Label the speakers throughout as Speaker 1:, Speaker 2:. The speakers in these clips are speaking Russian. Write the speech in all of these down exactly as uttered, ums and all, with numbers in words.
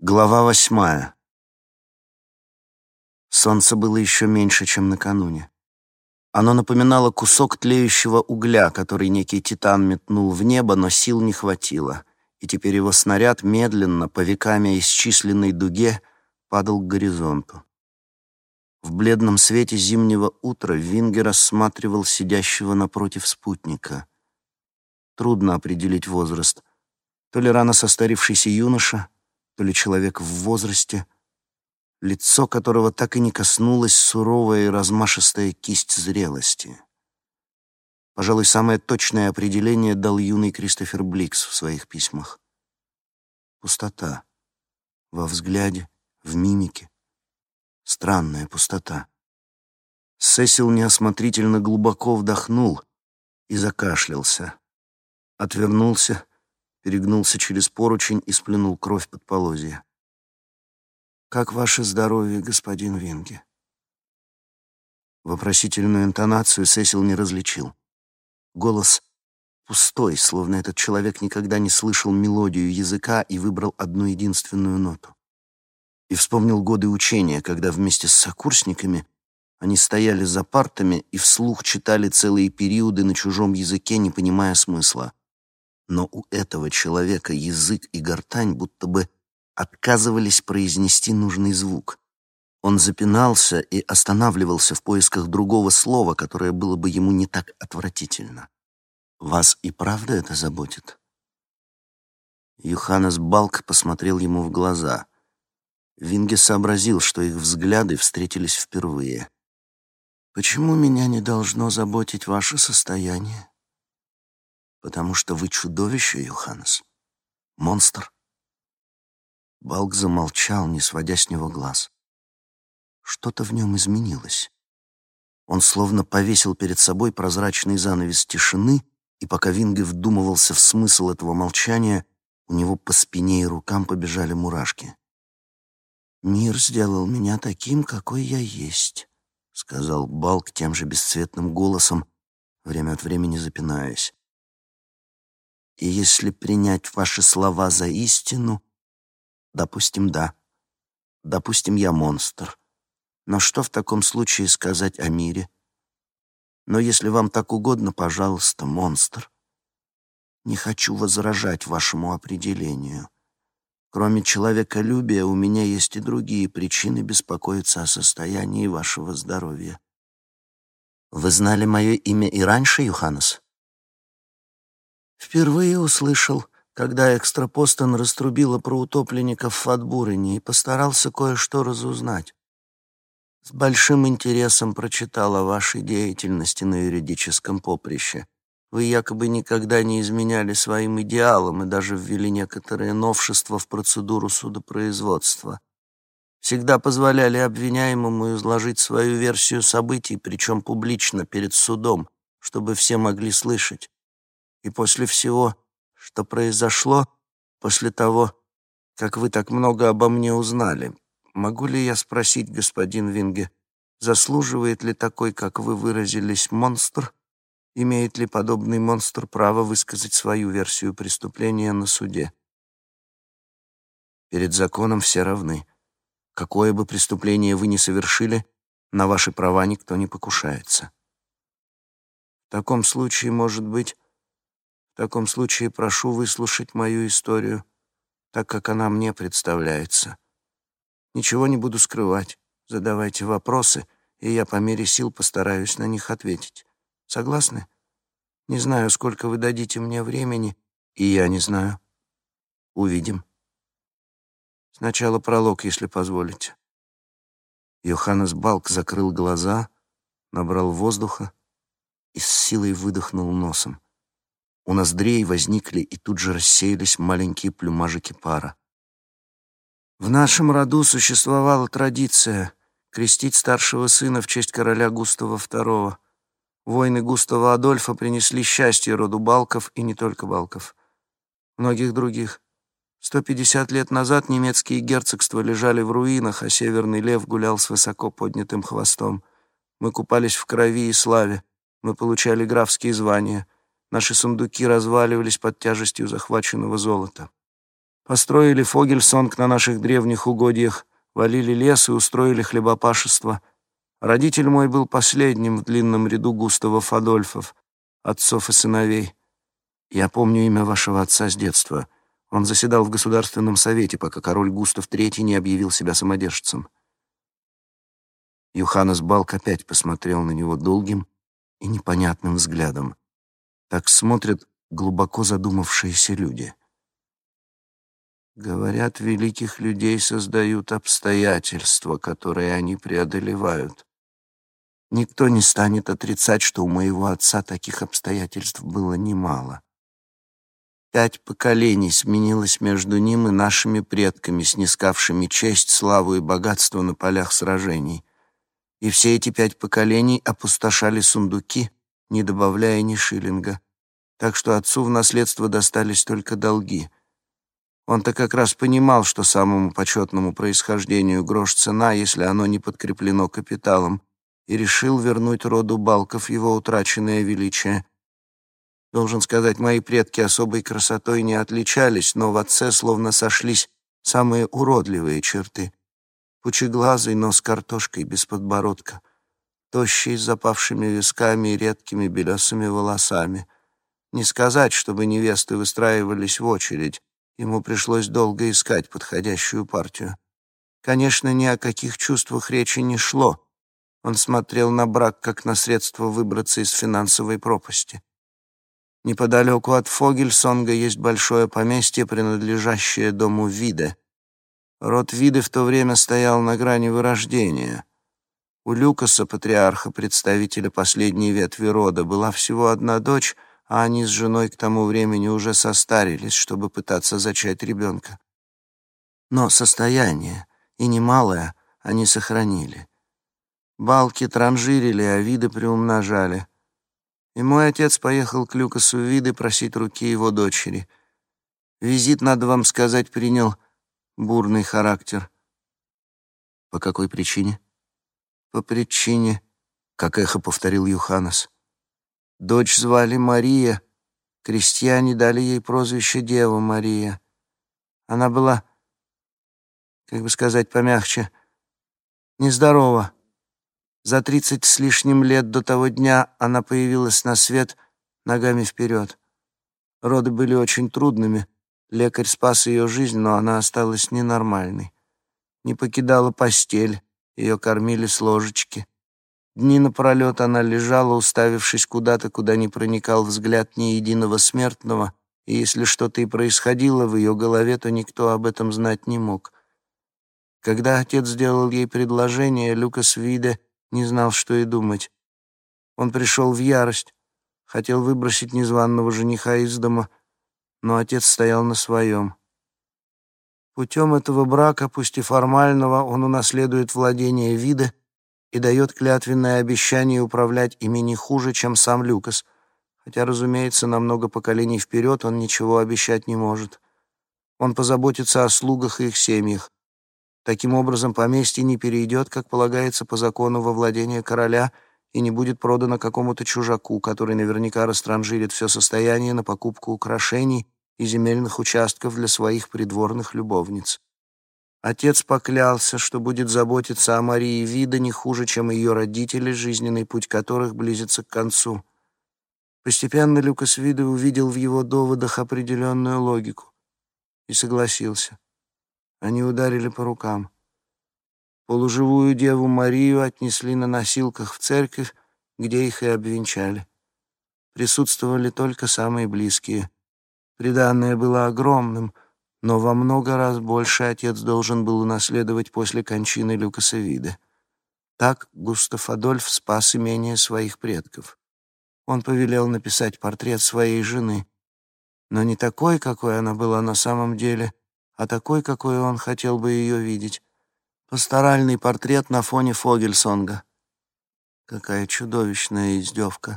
Speaker 1: Глава восьмая. Солнце было еще меньше, чем накануне. Оно напоминало кусок тлеющего угля, который некий титан метнул в небо, но сил не хватило, и теперь его снаряд медленно, по веками исчисленной дуге, падал к горизонту. В бледном свете зимнего утра Винге рассматривал сидящего напротив спутника. Трудно определить возраст. То ли рано состарившийся юноша, то ли человек в возрасте, лицо которого так и не коснулась суровая и размашистая кисть зрелости. Пожалуй, самое точное определение дал юный Кристофер Бликс в своих письмах. Пустота. Во взгляде, в мимике. Странная пустота. Сесил неосмотрительно глубоко вдохнул и закашлялся. Отвернулся, перегнулся через поручень и сплюнул кровь под полозья. «Как ваше здоровье, господин Винге?» Вопросительную интонацию Сесил не различил. Голос пустой, словно этот человек никогда не слышал мелодию языка и выбрал одну единственную ноту. И вспомнил годы учения, когда вместе с сокурсниками они стояли за партами и вслух читали целые периоды на чужом языке, не понимая смысла. Но у этого человека язык и гортань будто бы отказывались произнести нужный звук. Он запинался и останавливался в поисках другого слова, которое было бы ему не так отвратительно. «Вас и правда это заботит?» Йоханнес Балк посмотрел ему в глаза. Винге сообразил, что их взгляды встретились впервые. «Почему меня не должно заботить ваше состояние?» «Потому что вы чудовище, Йоханнес. Монстр». Балк замолчал, не сводя с него глаз. Что-то в нем изменилось. Он словно повесил перед собой прозрачный занавес тишины, и пока Винге вдумывался в смысл этого молчания, у него по спине и рукам побежали мурашки. «Мир сделал меня таким, какой я есть», — сказал Балк тем же бесцветным голосом, время от времени запинаясь. «И если принять ваши слова за истину, допустим, да. Допустим, я монстр. Но что в таком случае сказать о мире? Но если вам так угодно, пожалуйста, монстр. Не хочу возражать вашему определению. Кроме человеколюбия у меня есть и другие причины беспокоиться о состоянии вашего здоровья». «Вы знали мое имя и раньше, Йоханнес?» «Впервые услышал, когда Экстрапостон раструбила про утопленников в Фатбурене и постарался кое-что разузнать. С большим интересом прочитал о вашей деятельности на юридическом поприще. Вы якобы никогда не изменяли своим идеалам и даже ввели некоторые новшества в процедуру судопроизводства. Всегда позволяли обвиняемому изложить свою версию событий, причем публично, перед судом, чтобы все могли слышать. И после всего, что произошло, после того, как вы так много обо мне узнали, могу ли я спросить, господин Винге, заслуживает ли такой, как вы выразились, монстр? Имеет ли подобный монстр право высказать свою версию преступления на суде?» «Перед законом все равны. Какое бы преступление вы ни совершили, на ваши права никто не покушается». «В таком случае, может быть, в таком случае прошу выслушать мою историю, так как она мне представляется. Ничего не буду скрывать. Задавайте вопросы, и я по мере сил постараюсь на них ответить. Согласны? Не знаю, сколько вы дадите мне времени, и я не знаю. Увидим. Сначала пролог, если позволите». Йоханнес Балк закрыл глаза, набрал воздуха и с силой выдохнул носом. У ноздрей возникли и тут же рассеялись маленькие плюмажики пара. «В нашем роду существовала традиция крестить старшего сына в честь короля Густава второго. Войны Густава Адольфа принесли счастье роду Балков, и не только Балков. Многих других. Сто пятьдесят лет назад немецкие герцогства лежали в руинах, а северный лев гулял с высоко поднятым хвостом. Мы купались в крови и славе. Мы получали графские звания. Наши сундуки разваливались под тяжестью захваченного золота.
Speaker 2: Построили Фогельсонг на наших древних угодьях, валили лес и устроили хлебопашество. Родитель мой был последним в длинном ряду Густавов Адольфов, отцов и сыновей. Я помню имя вашего отца с детства. Он заседал в Государственном совете, пока король Густав третий не объявил себя самодержцем. Йоханнес Балк опять посмотрел на него долгим и непонятным взглядом. Так смотрят глубоко задумавшиеся люди. Говорят, великих людей создают обстоятельства, которые они преодолевают. Никто не станет отрицать, что у моего отца таких обстоятельств было немало. Пять поколений сменилось между ним и нашими предками, снискавшими честь, славу и богатство на полях сражений. И все эти пять поколений опустошали сундуки, не добавляя ни шиллинга. Так что отцу в наследство достались только долги. Он-то как раз понимал, что самому почетному происхождению грош цена, если оно не подкреплено капиталом, и решил вернуть роду Балков его утраченное величие. Должен сказать, мои предки особой красотой не отличались, но в отце словно сошлись самые уродливые черты. Пучеглазый нос картошкой без подбородка, тощий с запавшими висками и редкими белесыми волосами. Не сказать, чтобы невесты выстраивались в очередь. Ему пришлось долго искать подходящую партию. Конечно, ни о каких чувствах речи не шло. Он смотрел на брак как на средство выбраться из финансовой пропасти. Неподалеку от Фогельсонга есть большое поместье, принадлежащее дому Виде. Род Виде в то время стоял на грани вырождения. У Люкаса, патриарха, представителя последней ветви рода, была всего одна дочь, а они с женой к тому времени уже состарились, чтобы пытаться зачать ребенка. Но состояние, и немалое, они сохранили. Балки транжирили, а Виды приумножали. И мой отец поехал к Люкасу Виде просить руки его дочери. Визит, надо вам сказать, принял бурный характер. По какой причине? По причине, как эхо повторил Йоханнес. Дочь звали Мария. Крестьяне дали ей прозвище Дева Мария. Она была, как бы сказать помягче, нездорова. За тридцать с лишним лет до того дня она появилась на свет ногами вперед. Роды были очень трудными. Лекарь спас ее жизнь, но она осталась ненормальной. Не покидала постель, ее кормили с ложечки. Дни напролет она лежала, уставившись куда-то, куда не проникал взгляд ни единого смертного, и если что-то и происходило в ее голове, то никто об этом знать не мог. Когда отец сделал ей предложение, Люкас Виде не знал, что и думать. Он пришел в ярость, хотел выбросить незваного жениха из дома, но отец стоял на своем. Путем этого брака, пусть и формального, он унаследует владение Виде и дает клятвенное обещание управлять ими не хуже, чем сам Люкас, хотя, разумеется, на много поколений вперед он ничего обещать не может. Он позаботится о слугах и их семьях. Таким образом, поместье не перейдет, как полагается по закону, во владение короля и не будет продано какому-то чужаку, который наверняка растранжирит все состояние на покупку украшений и земельных участков для своих придворных любовниц. Отец поклялся, что будет заботиться о Марии Виде не хуже, чем ее родители, жизненный путь которых близится к концу. Постепенно Люкас Виде увидел в его доводах определенную логику и согласился. Они ударили по рукам. Полуживую деву Марию отнесли на носилках в церковь, где их и обвенчали. Присутствовали только самые близкие. Приданное было огромным, но во много раз больше отец должен был унаследовать после кончины Люкаса Виде. Так Густав Адольф спас имение своих предков. Он повелел написать портрет своей жены, но не такой, какой она была на самом деле, а такой, какой он хотел бы ее видеть. Пасторальный портрет на фоне Фогельсонга. Какая чудовищная издевка.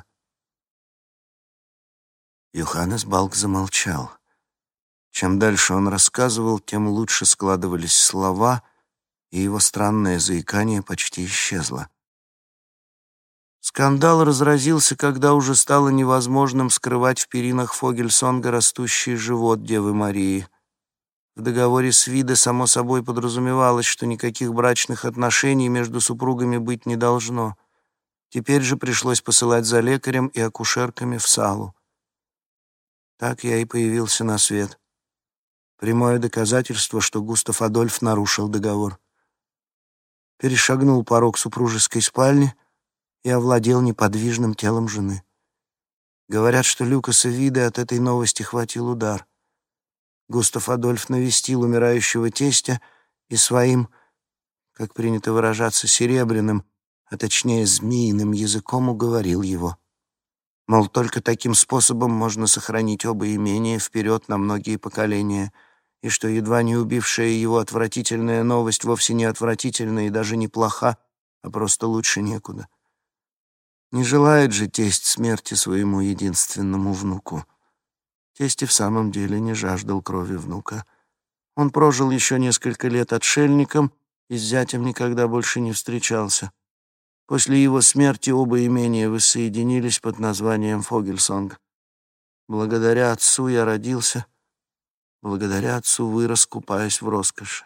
Speaker 2: Йоханнес Балк замолчал. Чем дальше он рассказывал, тем лучше складывались слова, и его странное заикание почти исчезло. Скандал разразился, когда уже стало невозможным скрывать в перинах Фогельсонга растущий живот Девы Марии. В договоре с Виде само собой подразумевалось, что никаких брачных отношений между супругами быть не должно. Теперь же пришлось посылать за лекарем и акушерками в Салу. Так я и появился на свет. Прямое доказательство, что Густав Адольф нарушил договор. Перешагнул порог супружеской спальни и овладел неподвижным телом жены. Говорят, что Люкаса Виде от этой новости хватил удар. Густав Адольф навестил умирающего тестя и своим, как принято выражаться, серебряным, а точнее змеиным языком уговорил его. Мол, только таким способом можно сохранить оба имения вперед на многие поколения, и что едва не убившая его отвратительная новость вовсе не отвратительна и даже не плоха, а просто лучше некуда. Не желает же тесть смерти своему единственному внуку. Тесть и в самом деле не жаждал крови внука. Он прожил еще несколько лет отшельником и с зятем никогда больше не встречался. После его смерти оба имения воссоединились под названием Фогельсонг. Благодаря отцу я родился, благодаря отцу вырос, купаясь в роскоши.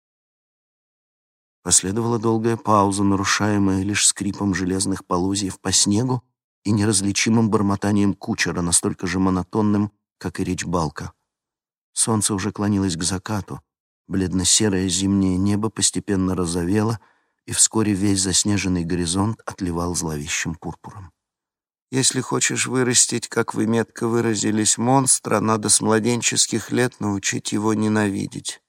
Speaker 2: Последовала долгая пауза, нарушаемая лишь скрипом железных полозьев по снегу и неразличимым бормотанием кучера, настолько же монотонным, как и речь Балка. Солнце уже клонилось к закату, бледно-серое зимнее небо постепенно розовело, и вскоре весь заснеженный горизонт отливал зловещим пурпуром. Если хочешь вырастить, как вы метко выразились, монстра, надо с младенческих лет научить его ненавидеть.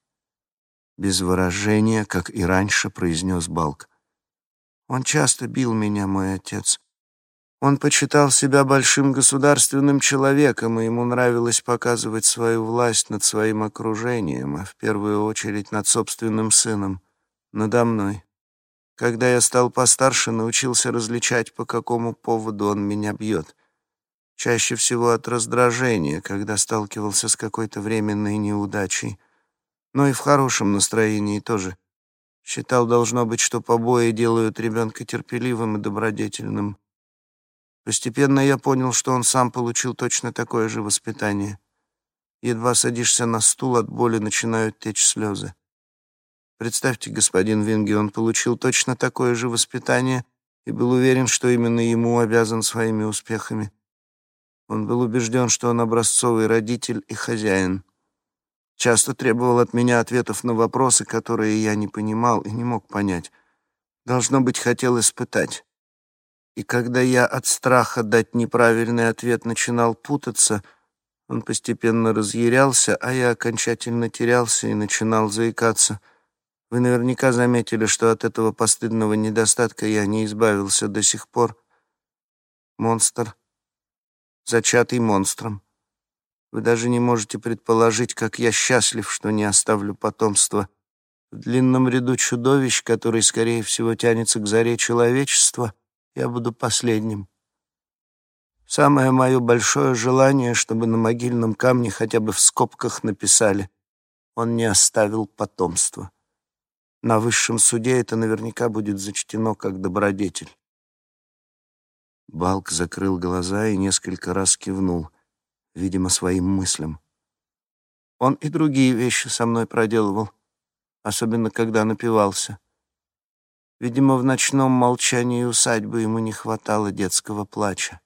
Speaker 2: Без выражения, как и раньше, произнес Балк. Он часто бил меня, мой отец. Он почитал себя большим государственным человеком, и ему нравилось показывать свою власть над своим окружением, а в первую очередь над собственным сыном, надо мной. Когда я стал постарше, научился различать, по какому поводу он меня бьет. Чаще всего от раздражения, когда сталкивался с какой-то временной неудачей. Но и в хорошем настроении тоже. Считал, должно быть, что побои делают ребенка терпеливым и добродетельным. Постепенно я понял, что он сам получил точно такое же воспитание. Едва садишься на стул, от боли начинают течь слезы. Представьте, господин Винге, он получил точно такое же воспитание и был уверен, что именно ему обязан своими успехами. Он был убежден, что он образцовый родитель и хозяин. Часто требовал от меня ответов на вопросы, которые я не понимал и не мог понять. Должно быть, хотел испытать. И когда я от страха дать неправильный ответ начинал путаться, он постепенно разъярялся, а я окончательно терялся и начинал заикаться. Вы наверняка заметили, что от этого постыдного недостатка я не избавился до сих пор. Монстр, зачатый монстром. Вы даже не можете предположить, как я счастлив, что не оставлю потомства. В длинном ряду чудовищ, который, скорее всего, тянется к заре человечества, я буду последним. Самое мое большое желание, чтобы на могильном камне хотя бы в скобках написали: «Он не оставил потомства». На высшем суде это наверняка будет зачтено как добродетель. Балк закрыл глаза и несколько раз кивнул, видимо, своим мыслям. Он и другие вещи со мной проделывал, особенно когда напивался. Видимо, в ночном молчании усадьбы ему не хватало детского плача.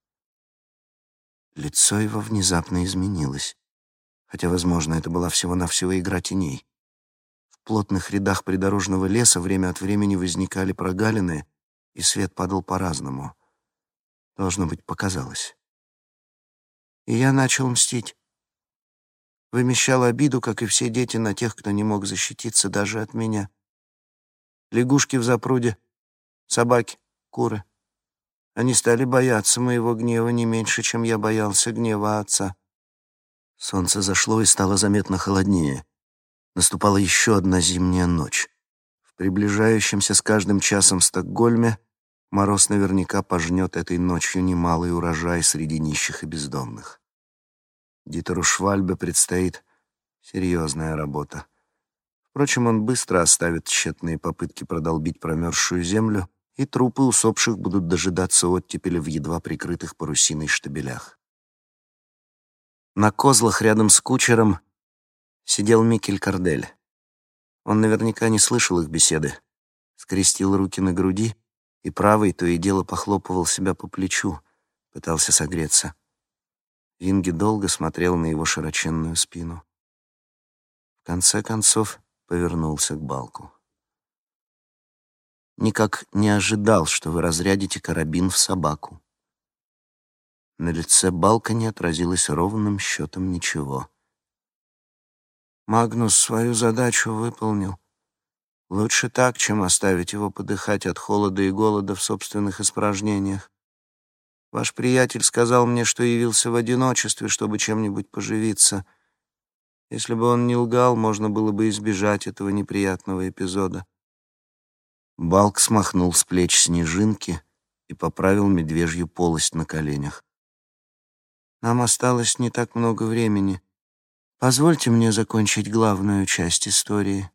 Speaker 2: Лицо его внезапно изменилось, хотя, возможно, это была всего-навсего игра теней. В плотных рядах придорожного леса время от времени возникали прогалины, и свет падал по-разному. Должно быть, показалось. И я начал мстить. Вымещал обиду, как и все дети, на тех, кто не мог защититься даже от меня. Лягушки в запруде, собаки, куры. Они стали бояться моего гнева не меньше, чем я боялся гнева отца. Солнце зашло и стало заметно холоднее. Наступала еще одна зимняя ночь. В приближающемся с каждым часом Стокгольме мороз наверняка пожнет этой ночью немалый урожай среди нищих и бездомных. Дитеру Швальбе предстоит серьезная работа. Впрочем, он быстро оставит тщетные попытки продолбить промерзшую землю, и трупы усопших будут дожидаться оттепели в едва прикрытых парусиной штабелях. На козлах рядом с кучером
Speaker 1: сидел Микель Кардель. Он наверняка не слышал их беседы. Скрестил руки на груди и правой то и дело похлопывал себя по плечу, пытался согреться. Винги долго смотрел на его широченную спину. В конце концов повернулся к Балку. «Никак не ожидал, что вы разрядите карабин в собаку». На лице Балка не отразилось ровным счетом ничего. «Магнус свою задачу выполнил. Лучше так, чем оставить его подыхать от холода и голода в собственных испражнениях. Ваш приятель сказал мне, что явился в одиночестве, чтобы чем-нибудь поживиться. Если бы он не лгал, можно было бы избежать этого неприятного эпизода». Балк смахнул с плеч снежинки и поправил медвежью полость на коленях. «Нам осталось не так много времени. Позвольте мне закончить главную часть истории».